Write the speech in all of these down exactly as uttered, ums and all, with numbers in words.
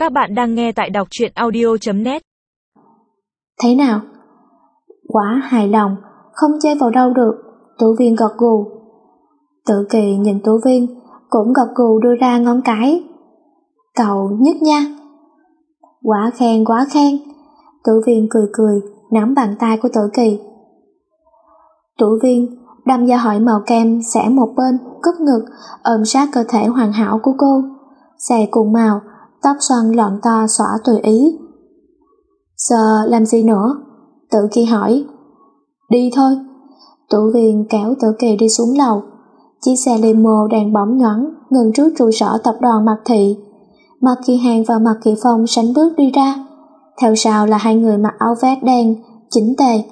Các bạn đang nghe tại đọc truyện audio chấm net. Thế nào? Quá hài lòng, không chê vào đâu được. Tú Viên gật gù. Tự Kỳ nhìn Tú Viên cũng gật gù đưa ra ngón cái. Cậu nhất nha. Quá khen quá khen. Tú Viên cười cười nắm bàn tay của Tự Kỳ. Tú Viên đâm ra hỏi màu kem xẻ một bên, cúp ngực, ôm sát cơ thể hoàn hảo của cô. Xè cùng màu, tóc xoăn lọn to xõa tùy ý. Giờ làm gì nữa? Tự Kỳ hỏi. Đi thôi. Tú Viên kéo Tự Kỳ đi xuống lầu. Chiếc xe limo đang bóng nhoắn ngừng trước trụ sở tập đoàn Mạc Thị. Mạc Kỳ Hàng và Mạc Kỳ Phong sánh bước đi ra. Theo sau là hai người mặc áo vest đen chỉnh tề.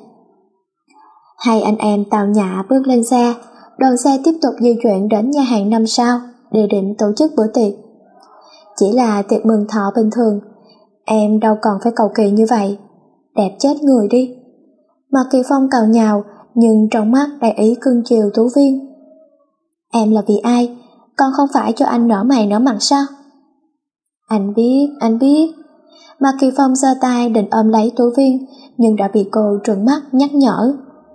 Hai anh em tào nhã bước lên xe. Đoàn xe tiếp tục di chuyển đến nhà hàng năm sao, địa điểm tổ chức bữa tiệc. Chỉ là tiệc mừng thọ bình thường, em đâu còn phải cầu kỳ như vậy. Đẹp chết người đi. Mạc Kỳ Phong cào nhào, nhưng trong mắt đầy ý cưng chiều Tú Viên. Em là vì ai? Còn không phải cho anh nở mày nở mặt sao? Anh biết, anh biết. Mạc Kỳ Phong giơ tay định ôm lấy Tú Viên, nhưng đã bị cô trừng mắt nhắc nhở.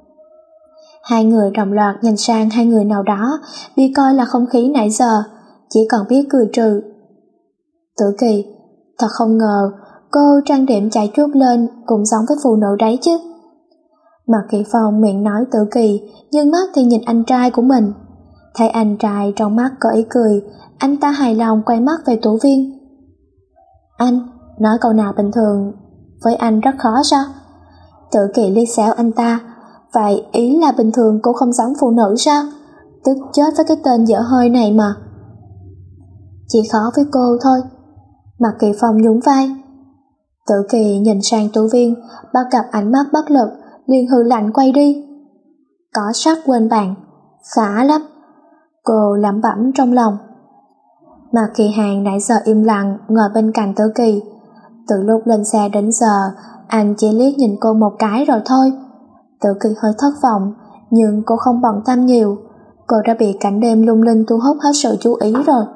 Hai người đồng loạt nhìn sang hai người nào đó, bị coi là không khí nãy giờ, chỉ còn biết cười trừ. Tự Kỳ, thật không ngờ cô trang điểm chạy chút lên cũng giống với phụ nữ đấy chứ. Mạc Kỳ Phong miệng nói Tự Kỳ, nhưng mắt thì nhìn anh trai của mình. Thấy anh trai trong mắt có ý cười, anh ta hài lòng quay mắt về Tú Viên. Anh, nói câu nào bình thường với anh rất khó sao? Tự Kỳ liếc xéo anh ta. Vậy ý là bình thường cô không giống phụ nữ sao? Tức chết với cái tên dở hơi này mà. Chỉ khó với cô thôi. Mạc Kỳ Phong nhún vai. Tự Kỳ nhìn sang Tú Viên, bắt gặp ánh mắt bất lực, liền hừ lạnh quay đi. Có sắc quên bạn, khá lắm. Cô lẩm bẩm trong lòng. Mạc Kỳ Hàng nãy giờ im lặng ngồi bên cạnh Tự Kỳ. Từ lúc lên xe đến giờ, anh chỉ liếc nhìn cô một cái rồi thôi. Tự Kỳ hơi thất vọng, nhưng cô không bận tâm nhiều. Cô đã bị cảnh đêm lung linh thu hút hết sự chú ý rồi.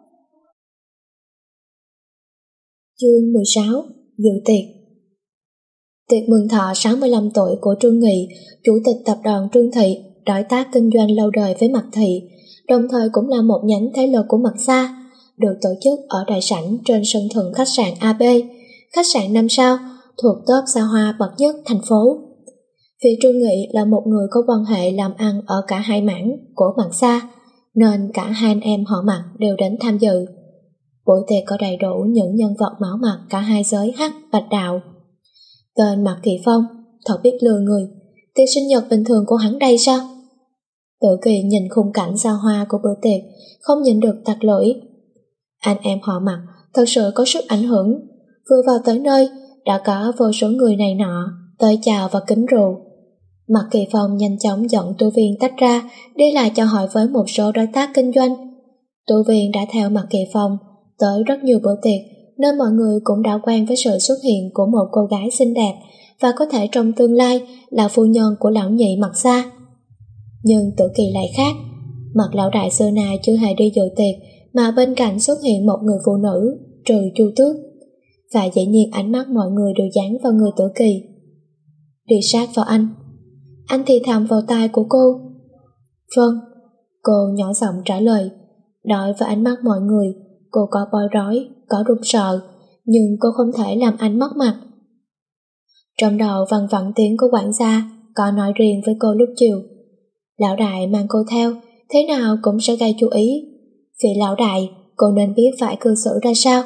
Chương mười sáu. Dự tiệc. Tiệc mừng thọ sáu mươi lăm tuổi của Trương Nghị, chủ tịch tập đoàn Trương Thị, đối tác kinh doanh lâu đời với Mạc Thị, đồng thời cũng là một nhánh thế lực của Mạc Sa, được tổ chức ở đại sảnh trên sân thượng khách sạn a bê, khách sạn năm sao, thuộc top xa hoa bậc nhất thành phố. Vì Trương Nghị là một người có quan hệ làm ăn ở cả hai mảng của Mạc Sa, nên cả hai anh em họ Mạc đều đến tham dự. Buổi tiệc có đầy đủ những nhân vật máu mặt cả hai giới hắc bạch đạo. Tên Mạc Kỳ Phong, thật biết lừa người. Tiệc sinh nhật bình thường của hắn đây sao? Tự Kỳ nhìn khung cảnh xa hoa của bữa tiệc, không nhìn được tặc lưỡi. Anh em họ Mạc thật sự có sức ảnh hưởng. Vừa vào tới nơi, đã có vô số người này nọ tới chào và kính rượu. Mạc Kỳ Phong nhanh chóng dẫn Tú Viên tách ra, đi lại chào hỏi với một số đối tác kinh doanh. Tú Viên đã theo Mạc Kỳ Phong tới rất nhiều bữa tiệc, nên mọi người cũng đã quen với sự xuất hiện của một cô gái xinh đẹp và có thể trong tương lai là phu nhân của lão nhị Mạc Sa. Nhưng Tự Kỳ lại khác. Mạc lão đại xưa nay chưa hề đi dự tiệc, mà bên cạnh xuất hiện một người phụ nữ, trừ Chu Tước. Và dĩ nhiên ánh mắt mọi người đều dán vào người Tự Kỳ. Đi sát vào anh. Anh thì thầm vào tai của cô. Vâng. Cô nhỏ giọng trả lời. Đối với ánh mắt mọi người, cô có bối rối, có run sợ, nhưng cô không thể làm anh mất mặt. Trong đầu văng vẳng tiếng của quản gia có nói riêng với cô lúc chiều. Lão đại mang cô theo, thế nào cũng sẽ gây chú ý. Vì lão đại, cô nên biết phải cư xử ra sao.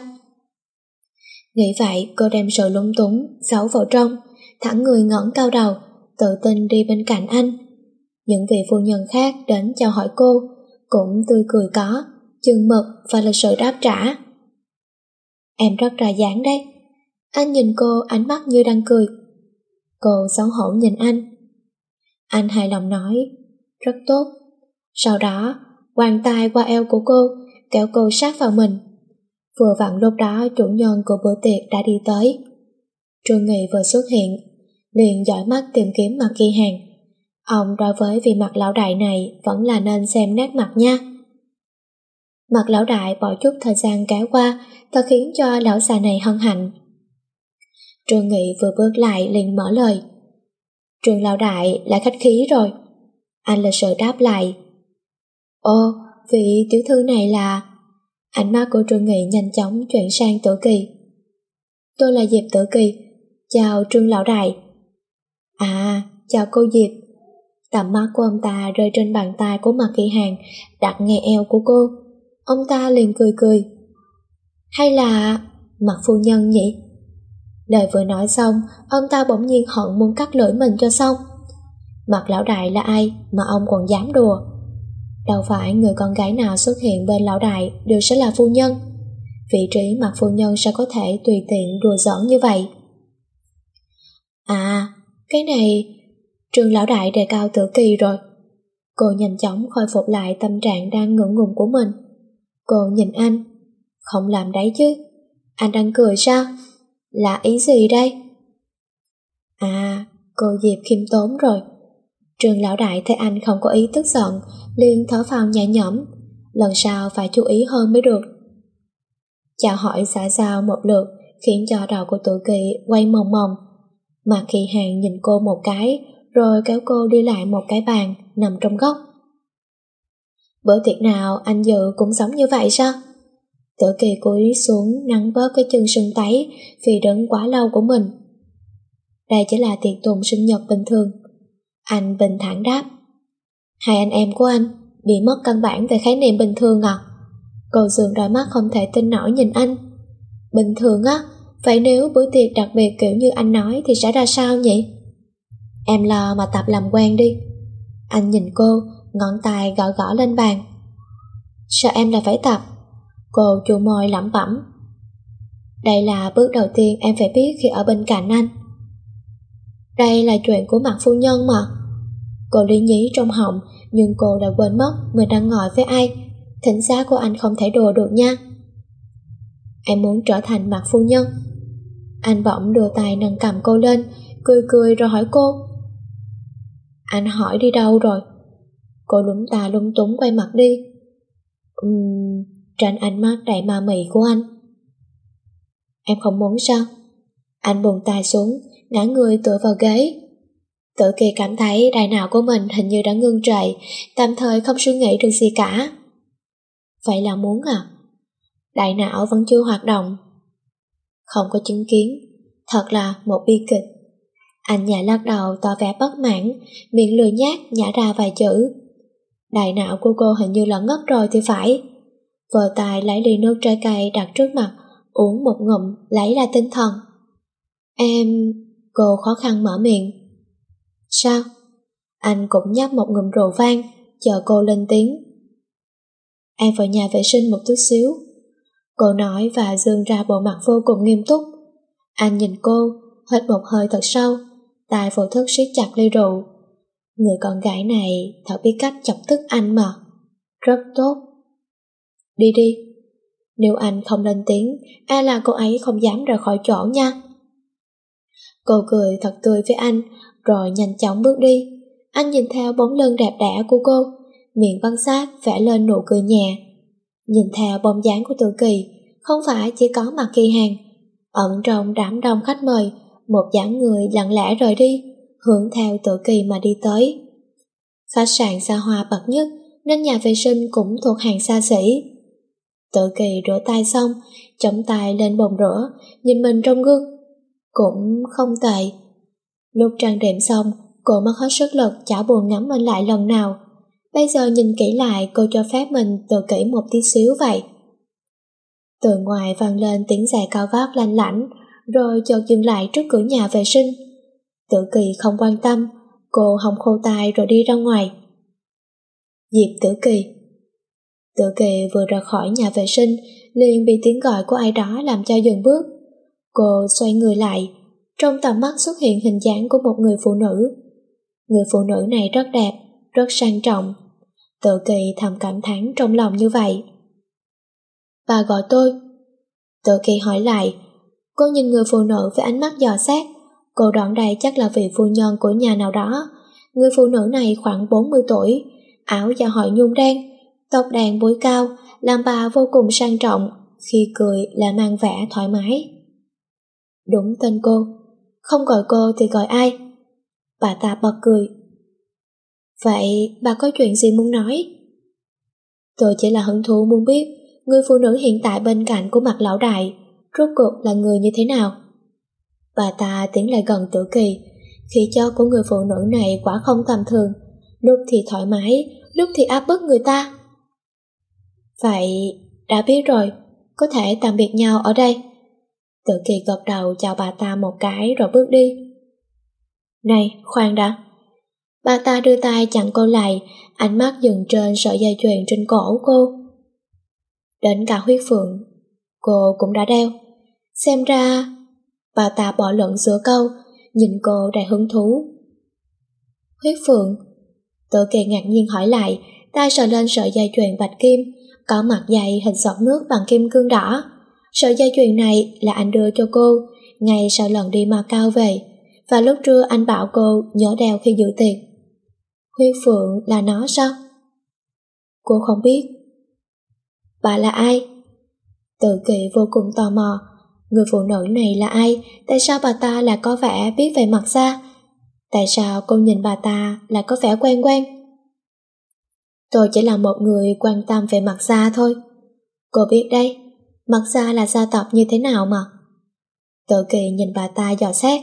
Nghĩ vậy, cô đem sự lúng túng giấu vào trong, thẳng người ngẩng cao đầu, tự tin đi bên cạnh anh. Những vị phu nhân khác đến chào hỏi cô cũng tươi cười có, chừng mực và lịch sự đáp trả. Em rất ra dáng đấy. Anh nhìn cô ánh mắt như đang cười. Cô xấu hổ nhìn anh. Anh hài lòng nói, rất tốt. Sau đó, quàng tay qua eo của cô, kéo cô sát vào mình. Vừa vặn lúc đó chủ nhân của bữa tiệc đã đi tới. Trương Nghị vừa xuất hiện, liền dõi mắt tìm kiếm Mạc Kỳ Hàng. Ông đối với vị Mạc lão đại này vẫn là nên xem nét mặt nha. Mặt lão đại bỏ chút thời gian kéo qua, thật khiến cho lão già này hân hạnh. Trương Nghị vừa bước lại liền mở lời. Trương lão đại lại khách khí rồi. Anh lịch sự đáp lại. Ồ, vị tiểu thư này là... Ánh mắt của Trương Nghị nhanh chóng chuyển sang Tử Kỳ. Tôi là Diệp Tử Kỳ. Chào Trương lão đại. À, chào cô Diệp. Tầm mắt của ông ta rơi trên bàn tay của Mạc Kỳ Hàng đặt ngay eo của cô. Ông ta liền cười cười. Hay là Mạc phu nhân nhỉ? Lời vừa nói xong, ông ta bỗng nhiên hận muốn cắt lưỡi mình cho xong. Mạc lão đại là ai mà ông còn dám đùa? Đâu phải người con gái nào xuất hiện bên lão đại đều sẽ là phu nhân. Vị trí Mạc phu nhân sao có thể tùy tiện đùa giỡn như vậy? À, cái này Trương lão đại đề cao Tử Kỳ rồi. Cô nhanh chóng khôi phục lại tâm trạng đang ngượng ngùng của mình. Cô nhìn anh. Không làm đấy chứ. Anh đang cười sao? Là ý gì đây? À, cô Diệp khiêm tốn rồi. Trương lão đại thấy anh không có ý tức giận, liền thở phào nhẹ nhõm. Lần sau phải chú ý hơn mới được. Chào hỏi xã giao một lượt khiến cho đầu của Tử Kỳ quay mòng mòng. Mạc Kỳ Hàng nhìn cô một cái, rồi kéo cô đi lại một cái bàn nằm trong góc. Bữa tiệc nào anh dự cũng giống như vậy sao? Tử Kỳ cúi xuống nắn bớt cái chân sưng tấy vì đứng quá lâu của mình. Đây chỉ là tiệc tùng sinh nhật bình thường. Anh bình thản đáp. Hai anh em của anh bị mất căn bản về khái niệm bình thường à? Cô dường đôi mắt không thể tin nổi nhìn anh. Bình thường á? Vậy nếu bữa tiệc đặc biệt kiểu như anh nói thì sẽ ra sao nhỉ? Em lo mà tập làm quen đi. Anh nhìn cô, ngón tay gõ gõ lên bàn. Sao em lại phải tập? Cô chu môi lẩm bẩm. Đây là bước đầu tiên em phải biết khi ở bên cạnh anh. Đây là chuyện của Mạc phu nhân mà. Cô lý nhí trong họng, nhưng cô đã quên mất mình đang ngồi với ai. Thính giá của anh không thể đùa được nha. Em muốn trở thành Mạc phu nhân. Anh bỗng đưa tay nâng cầm cô lên, cười cười rồi hỏi cô. Anh hỏi đi đâu rồi? Cô lúng ta lung túng quay mặt đi. Uhm, tránh ánh mắt đầy ma mị của anh. Em không muốn sao? Anh buông tay xuống, ngã người tựa vào ghế. Tử Kỳ cảm thấy đại não của mình hình như đã ngưng trệ, tạm thời không suy nghĩ được gì cả. Vậy là muốn à? Đại não vẫn chưa hoạt động. Không có chứng kiến, thật là một bi kịch. Anh nhả lắc đầu tỏ vẻ bất mãn, miệng lười nhác nhả ra vài chữ. Đại não của cô hình như là ngất rồi thì phải. Vợ tài lấy ly nước trái cây đặt trước mặt, uống một ngụm lấy lại tinh thần. Em... Cô khó khăn mở miệng. Sao? Anh cũng nhấp một ngụm rượu vang, chờ cô lên tiếng. Em vào nhà vệ sinh một chút xíu. Cô nói và dương ra bộ mặt vô cùng nghiêm túc. Anh nhìn cô, hít một hơi thật sâu, tay vô thức siết chặt ly rượu. Người con gái này thật biết cách chọc tức anh mà. Rất tốt. Đi đi. Nếu anh không lên tiếng, e là cô ấy không dám rời khỏi chỗ nha. Cô cười thật tươi với anh, rồi nhanh chóng bước đi. Anh nhìn theo bóng lưng đẹp đẽ của cô, miệng văn sát vẽ lên nụ cười nhẹ. Nhìn theo bóng dáng của Tử Kỳ, không phải chỉ có Mạc Kỳ Hàng. Ẩn trong đám đông khách mời, một dáng người lặng lẽ rời đi, hướng theo Tử Kỳ mà đi tới. Khách sạn xa hoa bậc nhất, nên nhà vệ sinh cũng thuộc hàng xa xỉ. Tử Kỳ rửa tay xong, chống tay lên bồn rửa, nhìn mình trong gương. Cũng không tệ. Lúc trang điểm xong, cô mất hết sức lực chả buồn ngắm mình lại lần nào. Bây giờ nhìn kỹ lại, cô cho phép mình tự kỷ một tí xíu vậy. Từ ngoài vang lên tiếng giày cao gót lanh lảnh, rồi chợt dừng lại trước cửa nhà vệ sinh. Tử Kỳ không quan tâm, cô hòng khô tay rồi đi ra ngoài. Diệp Tử Kỳ. Tử Kỳ vừa ra khỏi nhà vệ sinh, liền bị tiếng gọi của ai đó làm cho dừng bước. Cô xoay người lại, trong tầm mắt xuất hiện hình dáng của một người phụ nữ. Người phụ nữ này rất đẹp, rất sang trọng. Tử Kỳ thầm cảm thán trong lòng như vậy. Bà gọi tôi. Tử Kỳ hỏi lại. Cô nhìn người phụ nữ với ánh mắt dò xét. Cô đoán đây chắc là vị phu nhân của nhà nào đó. Người phụ nữ này khoảng bốn mươi tuổi, áo da hội nhung đen, tóc đàn búi cao, làm bà vô cùng sang trọng, khi cười là mang vẻ thoải mái. Đúng tên cô, không gọi cô thì gọi ai? Bà ta bật cười. Vậy bà có chuyện gì muốn nói? Tôi chỉ là hứng thú muốn biết người phụ nữ hiện tại bên cạnh của Mạc lão đại rốt cuộc là người như thế nào. Bà ta tiến lại gần Tử Kỳ, khí chất của người phụ nữ này quả không tầm thường, lúc thì thoải mái, lúc thì áp bức người ta. Vậy, đã biết rồi, có thể tạm biệt nhau ở đây. Tử Kỳ gật đầu chào bà ta một cái rồi bước đi. Này, khoan đã. Bà ta đưa tay chặn cô lại, ánh mắt dừng trên sợi dây chuyền trên cổ cô. Đến cả huyết phượng, cô cũng đã đeo. Xem ra... Bà ta bỏ lẫn giữa câu, nhìn cô đầy hứng thú. Huyết phượng? Tử Kỳ ngạc nhiên hỏi lại, tay sờ lên sợi dây chuyền bạch kim, có mặt dày hình giọt nước bằng kim cương đỏ. Sợi dây chuyền này là anh đưa cho cô ngay sau lần đi Macau về, và lúc trưa anh bảo cô nhớ đeo khi dự tiệc. Huyết phượng là nó sao? Cô không biết. Bà là ai? Tử Kỳ vô cùng tò mò. Người phụ nữ này là ai? Tại sao bà ta lại có vẻ biết về mặt xa? Tại sao cô nhìn bà ta lại có vẻ quen quen? Tôi chỉ là một người quan tâm về mặt xa thôi. Cô biết đấy, mặt xa là gia tộc như thế nào mà. Tử Kỳ nhìn bà ta dò xét.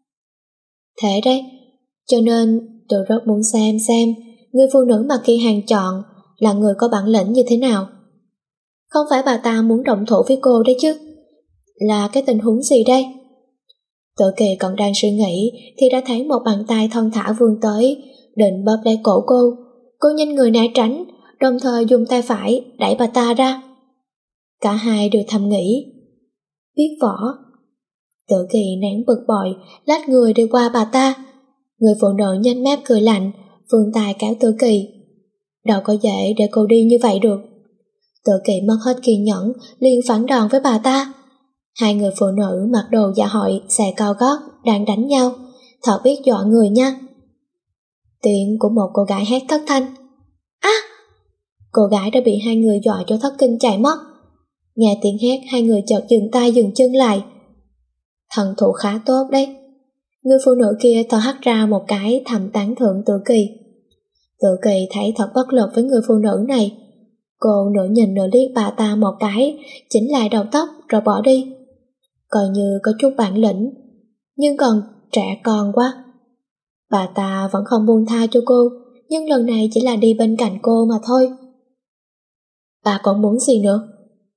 Thế đấy, cho nên tôi rất muốn xem xem người phụ nữ mà Kỳ Hàn chọn là người có bản lĩnh như thế nào. Không phải bà ta muốn động thủ với cô đấy chứ? Là cái tình huống gì đây? Tử Kỳ còn đang suy nghĩ thì đã thấy một bàn tay thon thả vươn tới, định bóp lấy cổ cô. Cô nhanh người né tránh, đồng thời dùng tay phải đẩy bà ta ra. Cả hai đều thầm nghĩ, biết võ. Tử Kỳ nén bực bội, lách người đi qua bà ta. Người phụ nữ nhếch mép cười lạnh, vươn tay kéo Tử Kỳ. Đâu có dễ để cô đi như vậy được. Tử Kỳ mất hết kiên nhẫn, liền phản đòn với bà ta. Hai người phụ nữ mặc đồ dạ hội giày cao gót đang đánh nhau, thật biết dọa người nha. Tiếng của một cô gái hét thất thanh. Á! À! Cô gái đã bị hai người dọa cho thất kinh chạy mất. Nghe tiếng hét, hai người chợt dừng tay dừng chân lại. Thần thủ khá tốt đấy. Người phụ nữ kia thở hắt ra một cái, thầm tán thưởng Tử Kỳ. Tử Kỳ thấy thật bất lực với người phụ nữ này. Cô nửa nhìn nửa liếc bà ta một cái, chỉnh lại đầu tóc rồi bỏ đi. Coi như có chút bản lĩnh, nhưng còn trẻ con quá. Bà ta vẫn không buông tha cho cô, nhưng lần này chỉ là đi bên cạnh cô mà thôi. Bà còn muốn gì nữa?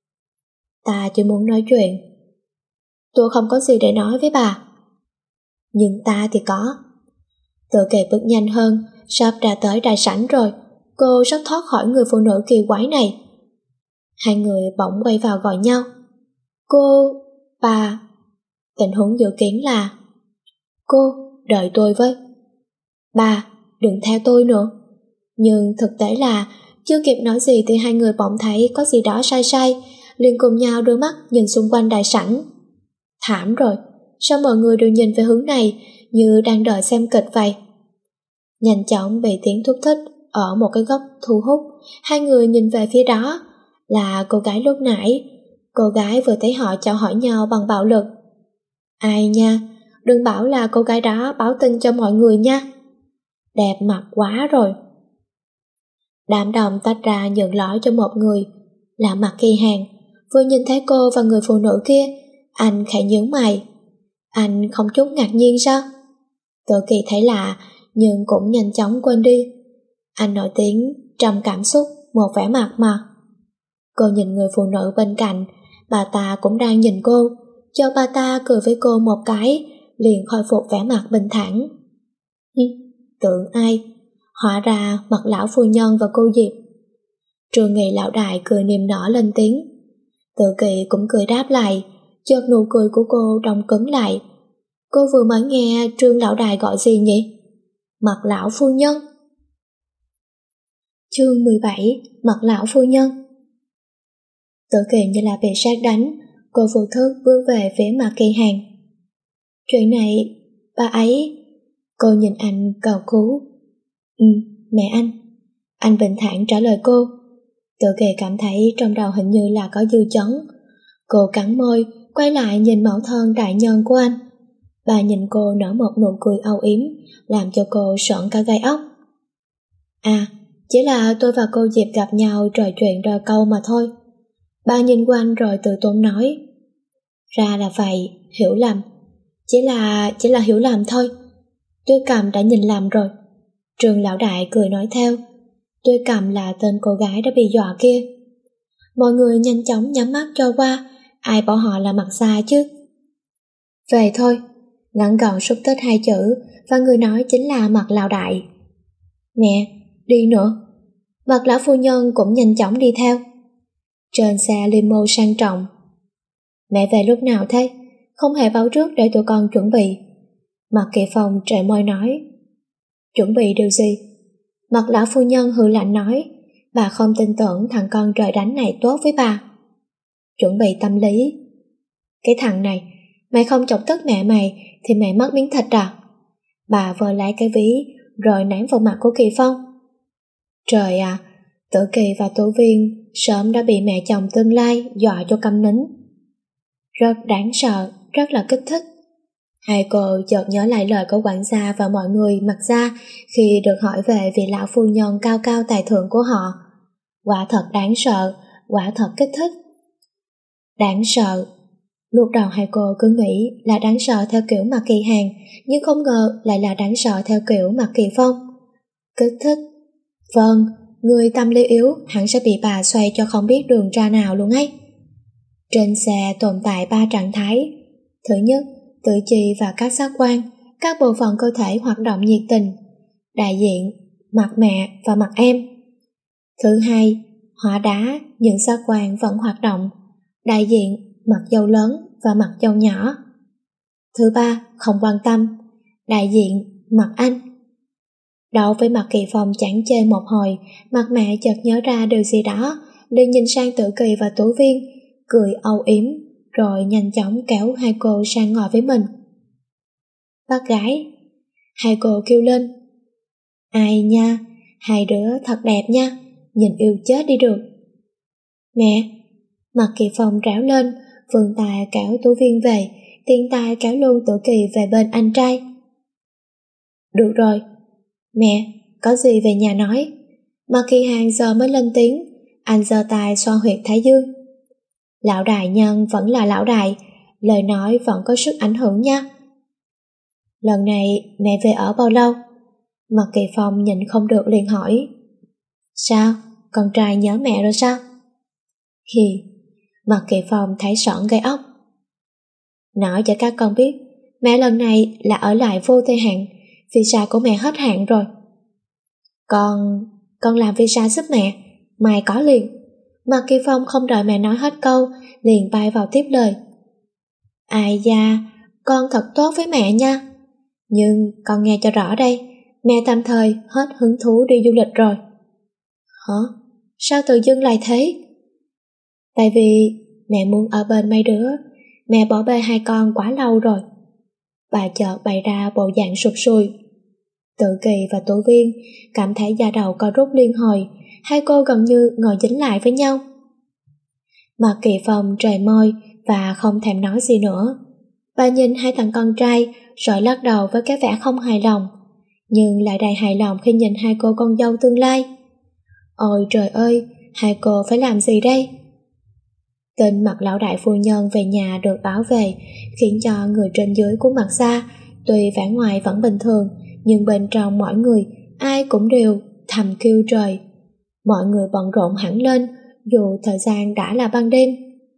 Ta chỉ muốn nói chuyện. Tôi không có gì để nói với bà. Nhưng ta thì có. Tử Kỳ bước nhanh hơn, sắp ra tới đại sảnh rồi. Cô sắp thoát khỏi người phụ nữ kỳ quái này. Hai người bỗng quay vào gọi nhau. Cô, bà. Tình huống dự kiến là cô, đợi tôi với. Bà, đừng theo tôi nữa. Nhưng thực tế là chưa kịp nói gì thì hai người bỗng thấy có gì đó sai sai, liền cùng nhau đưa mắt nhìn xung quanh đại sảnh. Thảm rồi, sao mọi người đều nhìn về hướng này như đang đợi xem kịch vậy? Nhanh chóng bị tiếng thúc thích ở một cái góc thu hút, hai người nhìn về phía đó, là cô gái lúc nãy. Cô gái vừa thấy họ chào hỏi nhau bằng bạo lực. Ai nha, đừng bảo là cô gái đó báo tin cho mọi người nha. Đẹp mặt quá rồi. Đám đông tách ra nhượng lõi cho một người, là Mạc Kỳ Hàn. Vừa nhìn thấy cô và người phụ nữ kia, anh khẽ nhướng mày. Anh không chút ngạc nhiên sao? Tử Kỳ thấy lạ, nhưng cũng nhanh chóng quên đi. Anh nổi tiếng trầm cảm xúc, một vẻ mặt mà. Cô nhìn người phụ nữ bên cạnh, bà ta cũng đang nhìn cô, cho bà ta cười với cô một cái, liền khôi phục vẻ mặt bình thản. Tưởng ai? Hóa ra mặt lão phu nhân và cô Diệp. Trương Nghị lão đại cười niềm nở lên tiếng. Tử Kỳ cũng cười đáp lại, chợt nụ cười của cô đông cứng lại. Cô vừa mới nghe Trương lão đại gọi gì nhỉ? Mặt lão phu nhân. Chương mười bảy, mặt lão phu nhân. Tử Kỳ như là bị sét đánh, cô vô thức bước về phía Mạc Kỳ Hàn. Chuyện này, bà ấy... Cô nhìn anh cầu cứu. Ừ, mẹ anh. Anh bình thản trả lời cô. Tự Kỳ cảm thấy trong đầu hình như là có dư chấn. Cô cắn môi, quay lại nhìn mẫu thân đại nhân của anh. Bà nhìn cô nở một nụ cười âu yếm, làm cho cô sởn cả gai ốc. À, chỉ là tôi và cô dịp gặp nhau trò chuyện đôi câu mà thôi. Bà nhìn quanh rồi tự tốn nói. Ra là vậy, hiểu lầm. Chỉ là, chỉ là hiểu lầm thôi. Tôi Cầm đã nhìn lầm rồi. Trường lão đại cười nói theo. Tôi Cầm là tên cô gái đã bị dọa kia. Mọi người nhanh chóng nhắm mắt cho qua, ai bảo họ là mặt xa chứ. Về thôi, ngắn gọn xúc tích hai chữ, và người nói chính là Mặt lão đại. Mẹ, đi nữa. Mặt lão phu nhân cũng nhanh chóng đi theo. Trên xe limo sang trọng. Mẹ về lúc nào thế? Không hề báo trước để tụi con chuẩn bị. Mặt Kỳ Phong trệ môi nói. Chuẩn bị điều gì? Mặt lão phu nhân hừ lạnh nói. Bà không tin tưởng thằng con trời đánh này tốt với bà. Chuẩn bị tâm lý. Cái thằng này, mày không chọc tức mẹ mày thì mày mất miếng thịt à? Bà vờ lấy cái ví rồi ném vào mặt của Kỳ Phong. Trời à, Tử Kỳ và Tố Viên sớm đã bị mẹ chồng tương lai dọa cho câm nín. Rất đáng sợ, rất là kích thích. Hai cô chợt nhớ lại lời của quản gia và mọi người Mặt ra khi được hỏi về vị lão phu nhân cao cao tài thượng của họ. Quả thật đáng sợ, quả thật kích thích. Đáng sợ. Lúc đầu hai cô cứ nghĩ là đáng sợ theo kiểu Mạc Kỳ Hàng, nhưng không ngờ lại là đáng sợ theo kiểu Mạc Kỳ Phong. Kích thích. Vâng, người tâm lý yếu hẳn sẽ bị bà xoay cho không biết đường ra nào luôn ấy. Trên xe tồn tại ba trạng thái. Thứ nhất, tự chi và các giác quan, các bộ phận cơ thể hoạt động nhiệt tình, đại diện, mặt mẹ và mặt em. Thứ hai, hóa đá, những giác quan vẫn hoạt động, đại diện, mặt dâu lớn và mặt dâu nhỏ. Thứ ba, không quan tâm, đại diện, mặt anh. Đấu với Mặt Kỳ Phong chán chê một hồi, mặt mẹ chợt nhớ ra điều gì đó, liền nhìn sang Tử Kỳ và Tố Viên, cười âu yếm, rồi nhanh chóng kéo hai cô sang ngồi với mình. Bác gái, hai cô kêu lên. Ai nha, hai đứa thật đẹp nha, nhìn yêu chết đi được. Mẹ, Mặt Kỳ Phong ráo lên, vươn tay kéo Tố Viên về, tiện tay kéo luôn Tử Kỳ về bên anh trai. Được rồi, mẹ, có gì về nhà nói. Mặt Kỳ Hàng giờ mới lên tiếng, anh giơ tay xoa huyệt thái dương. Lão đại nhân vẫn là lão đại, lời nói vẫn có sức ảnh hưởng nha. Lần này mẹ về ở bao lâu? Mặt Kỳ Phong nhìn không được liền hỏi. Sao, con trai nhớ mẹ rồi sao? Hì, Mặt Kỳ Phong thấy sởn gai ốc. Nói cho các con biết, mẹ lần này là ở lại vô thời hạn, visa của mẹ hết hạn rồi. Con, con làm visa giúp mẹ, mai có liền. Mặt Kỳ Phong không đợi mẹ nói hết câu, liền bay vào tiếp lời. Ai da, con thật tốt với mẹ nha. Nhưng con nghe cho rõ đây, mẹ tạm thời hết hứng thú đi du lịch rồi. Hả? Sao tự dưng lại thế? Tại vì mẹ muốn ở bên mấy đứa, mẹ bỏ bê hai con quá lâu rồi. Bà chợt bày ra bộ dạng sụp sùi. Tự Kỳ và Tố Viên cảm thấy da đầu co rút liên hồi, hai cô gần như ngồi dính lại với nhau. Mặt Kỳ Phong trề môi và không thèm nói gì nữa. Bà nhìn hai thằng con trai rồi lắc đầu với cái vẻ không hài lòng, nhưng lại đầy hài lòng khi nhìn hai cô con dâu tương lai. Ôi trời ơi, hai cô phải làm gì đây? Tin Mặt lão đại phu nhân về nhà được báo về khiến cho người trên dưới của Mặt gia tuy vẻ ngoài vẫn bình thường, nhưng bên trong mọi người ai cũng đều thầm kêu trời. Mọi người bận rộn hẳn lên dù thời gian đã là ban đêm.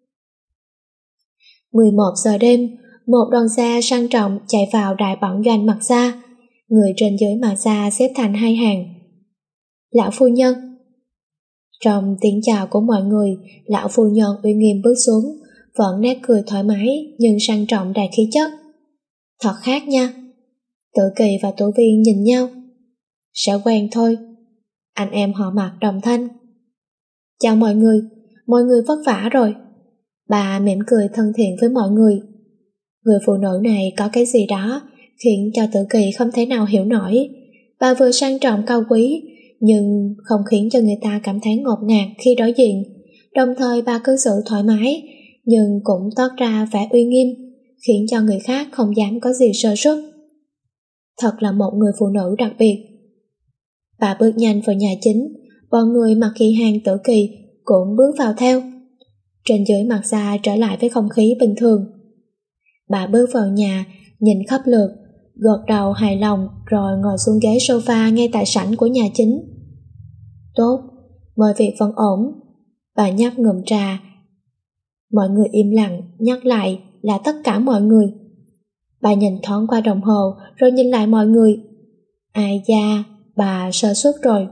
mười một giờ đêm, một đoàn xe sang trọng chạy vào đại bản doanh Mặt gia. Người trên dưới Mặt gia xếp thành hai hàng. Lão phu nhân. Trong tiếng chào của mọi người, lão phu nhân uy nghiêm bước xuống, vẫn nét cười thoải mái nhưng sang trọng đầy khí chất. Thật khác nha. Tử Kỳ và Tố Viên nhìn nhau. Sẽ quen thôi. Anh em họ Mặt đồng thanh. Chào mọi người, mọi người vất vả rồi. Bà mỉm cười thân thiện với mọi người. Người phụ nữ này có cái gì đó khiến cho Tử Kỳ không thể nào hiểu nổi. Bà vừa sang trọng cao quý, nhưng không khiến cho người ta cảm thấy ngột ngạt khi đối diện. Đồng thời bà cư xử thoải mái, nhưng cũng toát ra vẻ uy nghiêm, khiến cho người khác không dám có gì sơ suất. Thật là một người phụ nữ đặc biệt. Bà bước nhanh vào nhà chính, bọn người Mặc Kỳ Hàng, Tử Kỳ cũng bước vào theo. Trên dưới mặt xa trở lại với không khí bình thường. Bà bước vào nhà, nhìn khắp lượt, gật đầu hài lòng rồi ngồi xuống ghế sofa ngay tại sảnh của nhà chính. Tốt, mọi việc vẫn ổn. Bà nhấp ngụm trà. Mọi người im lặng, nhắc lại là tất cả mọi người. Bà nhìn thoáng qua đồng hồ rồi nhìn lại mọi người. Ai da, bà sơ suất rồi.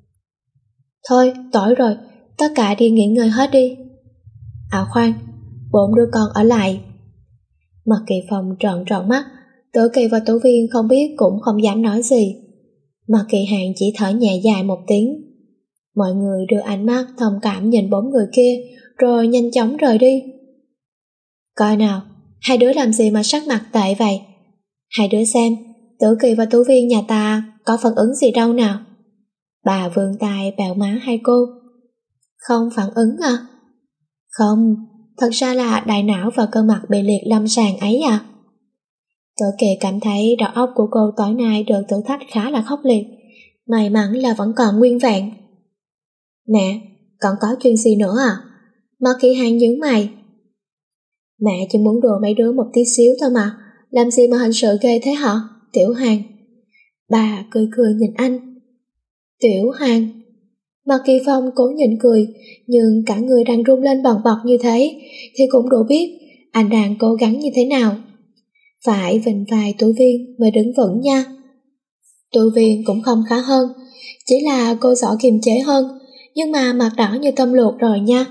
Thôi, tỏi rồi, tất cả đi nghỉ ngơi hết đi. À khoan, bốn đứa con ở lại. Mặc Kỳ Phong trợn tròn mắt, Tử Kỳ và Tử Viên không biết cũng không dám nói gì. Mặc Kỳ Hàng chỉ thở nhẹ dài một tiếng. Mọi người đưa ánh mắt thông cảm nhìn bốn người kia, rồi nhanh chóng rời đi. Coi nào, hai đứa làm gì mà sắc mặt tệ vậy? Hai đứa xem, Tử Kỳ và Tử Viên nhà ta có phản ứng gì đâu nào? Bà vươn tay bẹo má hai cô. Không phản ứng à? Không, thật ra là đại não và cơ mặt bị liệt lâm sàng ấy à? Tử Kỳ cảm thấy đầu óc của cô tối nay được thử thách khá là khốc liệt. May mắn là vẫn còn nguyên vẹn. Mẹ, còn có chuyện gì nữa à? Mặc Kỳ Hàng nhướng mày. Mẹ chỉ muốn đùa mấy đứa một tí xíu thôi mà, làm gì mà hành sự ghê thế hả, Tiểu Hàng? Bà cười cười nhìn anh. Tiểu Hàng. Mặc Kỳ Phong cố nhịn cười, nhưng cả người đang run lên bần bật như thế thì cũng đủ biết anh đang cố gắng như thế nào. Phải vịnh vai Tử Viên mới đứng vững nha. Tử Viên cũng không khá hơn, chỉ là cô giỏi kiềm chế hơn, nhưng mà mặt đỏ như tôm luộc rồi nha.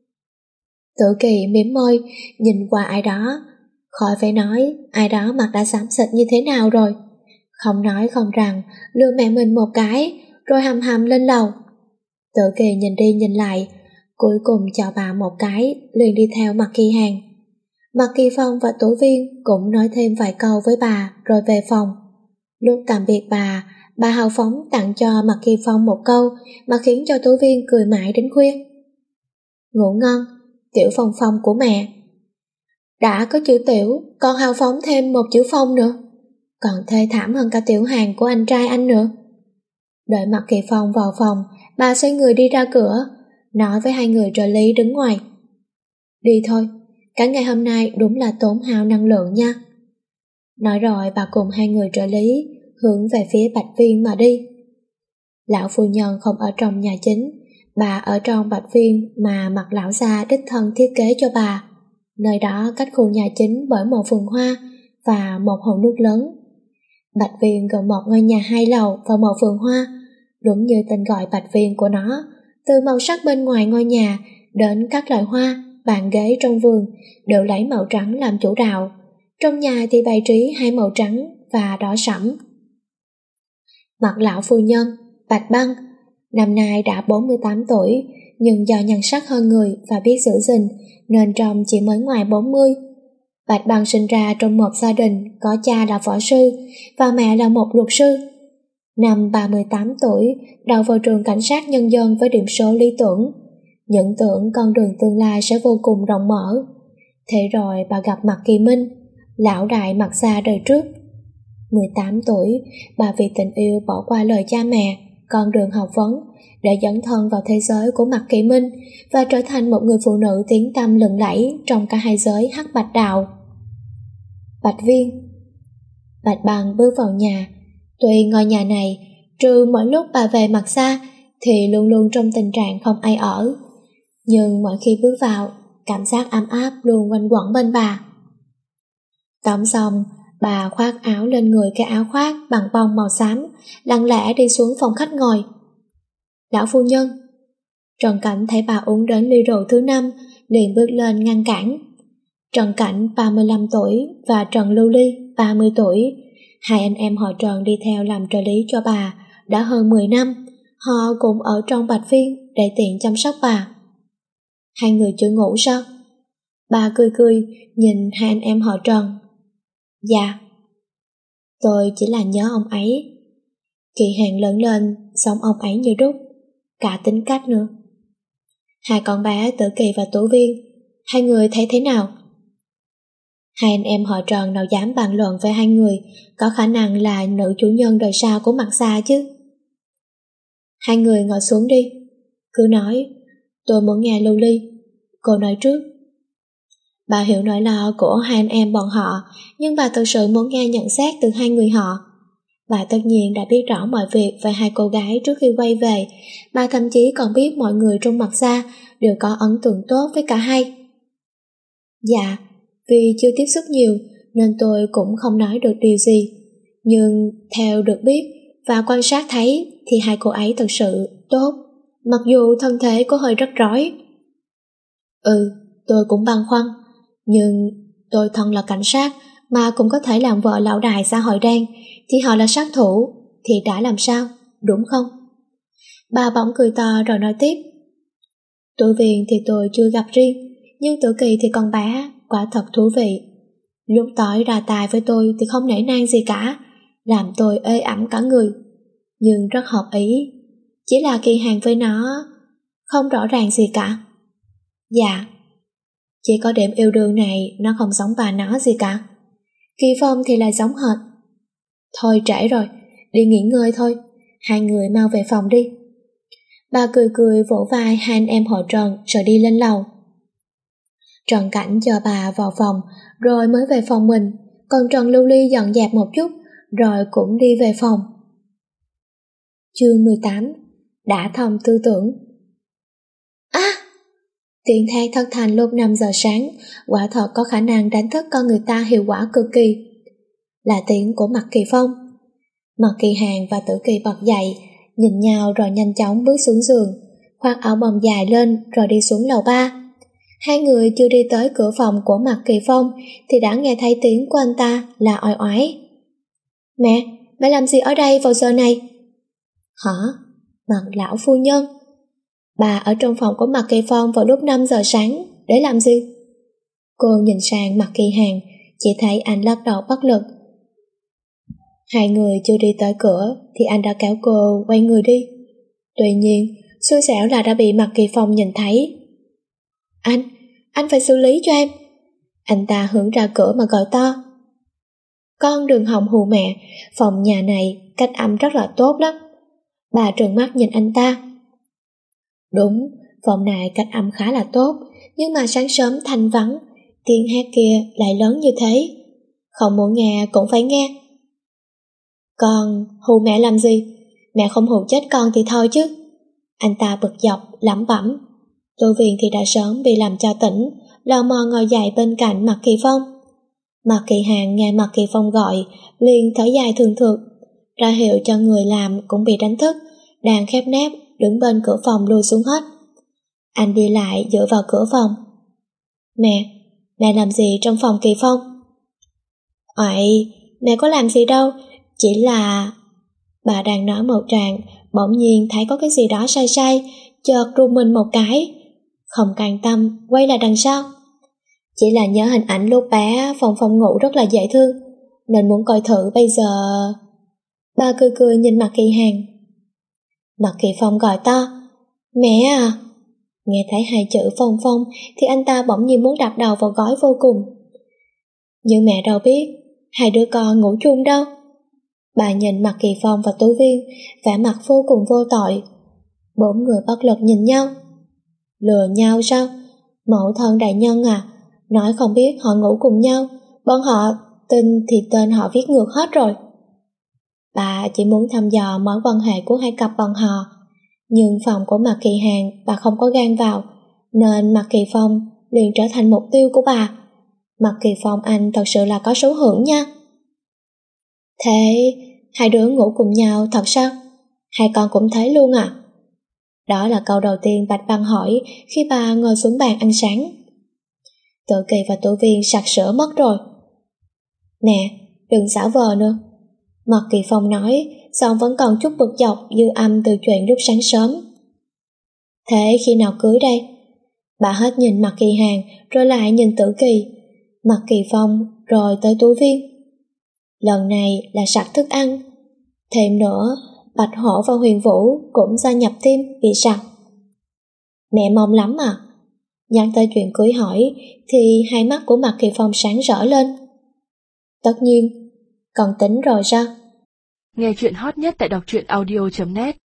Tử Kỳ mím môi, nhìn qua ai đó. Khỏi phải nói, ai đó mặt đã xám xịt như thế nào rồi. Không nói không rằng, lừa mẹ mình một cái, rồi hầm hầm lên lầu. Tử Kỳ nhìn đi nhìn lại, cuối cùng chào bà một cái, liền đi theo Mặc Kỳ Hàng. Mặc Kỳ Phong và Tử Viên cũng nói thêm vài câu với bà rồi về phòng. Lúc tạm biệt bà, bà hào phóng tặng cho Mặc Kỳ Phong một câu mà khiến cho Tử Viên cười mãi đến khuya. Ngủ ngon, Tiểu Phong Phong của mẹ. Đã có chữ Tiểu, còn hào phóng thêm một chữ Phong nữa, còn thê thảm hơn cả Tiểu Hàng của anh trai anh nữa. Đợi Mặc Kỳ Phong vào phòng, bà xoay người đi ra cửa, nói với hai người trợ lý đứng ngoài. Đi thôi, cả ngày hôm nay đúng là tốn hao năng lượng nha. Nói rồi bà cùng hai người trợ lý hướng về phía Bạch Viên mà đi. Lão phu nhân không ở trong nhà chính, bà ở trong Bạch Viên mà Mặc lão gia đích thân thiết kế cho bà. Nơi đó cách khu nhà chính bởi một vườn hoa và một hồ nước lớn. Bạch Viên gồm một ngôi nhà hai lầu và một vườn hoa, đúng như tên gọi Bạch Viên của nó. Từ màu sắc bên ngoài ngôi nhà đến các loại hoa, bàn ghế trong vườn đều lấy màu trắng làm chủ đạo. Trong nhà thì bày trí hai màu trắng và đỏ sẫm. Mặc lão phu nhân, Bạch Băng, năm nay đã bốn mươi tám tuổi, nhưng do nhan sắc hơn người và biết giữ gìn nên trông chỉ mới ngoài bốn mươi. Bạch Băng sinh ra trong một gia đình có cha là võ sư và mẹ là một luật sư. Năm ba mươi tám tuổi, đậu vào trường cảnh sát nhân dân với điểm số lý tưởng, những tưởng con đường tương lai sẽ vô cùng rộng mở. Thế rồi bà gặp Mặc Kỳ Minh, lão đại Mặc gia đời trước. mười tám tuổi, bà vì tình yêu bỏ qua lời cha mẹ, con đường học vấn để dấn thân vào thế giới của Mặc Kỳ Minh và trở thành một người phụ nữ tiếng tăm lừng lẫy trong cả hai giới hắc bạch đạo. Bạch Viên. Bạch Băng bước vào nhà. Tuy ngôi nhà này, trừ mỗi lúc bà về Mặc gia, thì luôn luôn trong tình trạng không ai ở, nhưng mỗi khi bước vào, cảm giác ấm áp luôn quanh quẩn bên bà. Tắm xong, bà khoác áo lên người cái áo khoác bằng bông màu xám, lặng lẽ đi xuống phòng khách ngồi. Lão phu nhân. Trần Cảnh thấy bà uống đến ly rượu thứ năm, liền bước lên ngăn cản. Trần Cảnh ba mươi lăm tuổi và Trần Lưu Ly ba mươi tuổi, hai anh em họ Trần đi theo làm trợ lý cho bà đã hơn mười năm. Họ cũng ở trong Bạch Viên để tiện chăm sóc bà. Hai người chưa ngủ sao? Bà cười cười nhìn hai anh em họ Trần. Dạ. Tôi chỉ là nhớ ông ấy. Kỳ Hàng lớn lên giống ông ấy như đúc, cả tính cách nữa. Hai con bé Tử Kỳ và Tú Viên, hai người thấy thế nào? Hai anh em họ Trần nào dám bàn luận về hai người có khả năng là nữ chủ nhân đời sau của Mặt Xa chứ? Hai người ngồi xuống đi, cứ nói, tôi muốn nghe Lưu Ly, cô nói trước. Bà hiểu nỗi lo của hai anh em bọn họ, nhưng bà thực sự muốn nghe nhận xét từ hai người họ. Bà tất nhiên đã biết rõ mọi việc về hai cô gái trước khi quay về, bà thậm chí còn biết mọi người trong Mặt Xa đều có ấn tượng tốt với cả hai. Dạ, vì chưa tiếp xúc nhiều nên tôi cũng không nói được điều gì, nhưng theo được biết và quan sát thấy thì hai cô ấy thật sự tốt, mặc dù thân thể có hơi rắc rối. Ừ, tôi cũng băn khoăn, nhưng tôi thân là cảnh sát mà cũng có thể làm vợ lão đại xã hội đen, thì họ là sát thủ, thì đã làm sao, đúng không? Bà bỗng cười to rồi nói tiếp. Tụi Viên thì tôi chưa gặp riêng, nhưng Tử Kỳ thì con bé, quả thật thú vị. Lúc tỏi ra tài với tôi thì không nể nang gì cả, làm tôi ê ẩm cả người, nhưng rất hợp ý. Chỉ là Kỳ Hàng với nó không rõ ràng gì cả. Dạ, chỉ có điểm yêu đương này nó không giống bà nó gì cả. Kỳ Phong thì lại giống hệt. Thôi trễ rồi, đi nghỉ ngơi thôi, hai người mau về phòng đi. Bà cười cười vỗ vai hai anh em họ Trần rồi đi lên lầu. Trần Cảnh chờ bà vào phòng rồi mới về phòng mình, còn Trần Lưu Ly dọn dẹp một chút rồi cũng đi về phòng. Chương mười tám. Đã thông tư tưởng. À! Tiếng thét thất thanh lúc năm giờ sáng quả thật có khả năng đánh thức con người ta hiệu quả cực kỳ. Là tiếng của Mạc Kỳ Phong. Mạc Kỳ Hàng và Tử Kỳ bật dậy, nhìn nhau rồi nhanh chóng bước xuống giường, khoác áo bông dài lên rồi đi xuống lầu ba. Hai người chưa đi tới cửa phòng của Mạc Kỳ Phong thì đã nghe thấy tiếng của anh ta là oai oái. Mẹ, mẹ làm gì ở đây vào giờ này? Hả? Mạc lão phu nhân. Bà ở trong phòng của Mạc Kỳ Phong vào lúc năm giờ sáng, để làm gì? Cô nhìn sang Mạc Kỳ Hàng, chỉ thấy anh lắc đầu bất lực. Hai người chưa đi tới cửa thì anh đã kéo cô quay người đi. Tuy nhiên, xui xẻo là đã bị Mạc Kỳ Phong nhìn thấy. Anh, anh phải xử lý cho em. Anh ta hướng ra cửa mà gọi to. Con đừng hòng hù mẹ, phòng nhà này cách âm rất là tốt lắm. Bà trừng mắt nhìn anh ta. Đúng, phòng này cách âm khá là tốt, nhưng mà sáng sớm thanh vắng, tiếng hét kia lại lớn như thế. Không muốn nghe cũng phải nghe. Con hù mẹ làm gì? Mẹ không hù chết con thì thôi chứ. Anh ta bực dọc, lẩm bẩm. Tô Viên thì đã sớm bị làm cho tỉnh, lò mò ngồi dậy bên cạnh Mạc Kỳ Phong. Mạc Kỳ Hàng nghe Mạc Kỳ Phong gọi, liền thở dài thường thượt, ra hiệu cho người làm cũng bị đánh thức, đang khép nép đứng bên cửa phòng lùi xuống hết. Anh đi lại dựa vào cửa phòng. Mẹ, mẹ làm gì trong phòng Kỳ Phong? Ôi, mẹ có làm gì đâu, chỉ là... Bà đang nói một tràng, bỗng nhiên thấy có cái gì đó sai sai, chợt rùng mình một cái. Không can tâm, quay lại đằng sau. Chỉ là nhớ hình ảnh lúc bé phòng phòng ngủ rất là dễ thương, nên muốn coi thử bây giờ... Bà cười cười nhìn Mạc Kỳ Hàng. Mạc Kỳ Phong gọi to. Mẹ à! Nghe thấy hai chữ Phong Phong thì anh ta bỗng nhiên muốn đập đầu vào gối vô cùng. Nhưng mẹ đâu biết, hai đứa con ngủ chung đâu. Bà nhìn Mạc Kỳ Phong và Tú Viên, vẻ mặt vô cùng vô tội. Bốn người bất lực nhìn nhau. Lừa nhau sao? Mẫu thân đại nhân à, nói không biết họ ngủ cùng nhau, bọn họ tin thì tên họ viết ngược hết rồi. Bà chỉ muốn thăm dò mối quan hệ của hai cặp bọn họ, nhưng phòng của Mạc Kỳ Hàng bà không có gan vào, nên Mạc Kỳ Phong liền trở thành mục tiêu của bà. Mạc Kỳ Phong anh thật sự là có số hưởng nha. Thế hai đứa ngủ cùng nhau thật sao? Hai con cũng thấy luôn à? Đó là câu đầu tiên Bạch Băng hỏi khi bà ngồi xuống bàn ăn sáng. Tử Kỳ và Tử Viên sặc sỡ mất rồi. Nè, đừng giả vờ nữa. Mạc Kỳ Phong nói, xong vẫn còn chút bực dọc dư âm từ chuyện lúc sáng sớm. Thế khi nào cưới đây? Bà hết nhìn Mạc Kỳ Hàng rồi lại nhìn Tử Kỳ, Mạc Kỳ Phong rồi tới Tú Viên. Lần này là sặc thức ăn. Thêm nữa, Bạch Hổ và Huyền Vũ cũng gia nhập team bị sặc. Mẹ mong lắm à? Nhắc tới chuyện cưới hỏi thì hai mắt của Mạc Kỳ Phong sáng rỡ lên. Tất nhiên, con tính rồi sao? Nghe chuyện hot nhất tại đọc truyện audio chấm net.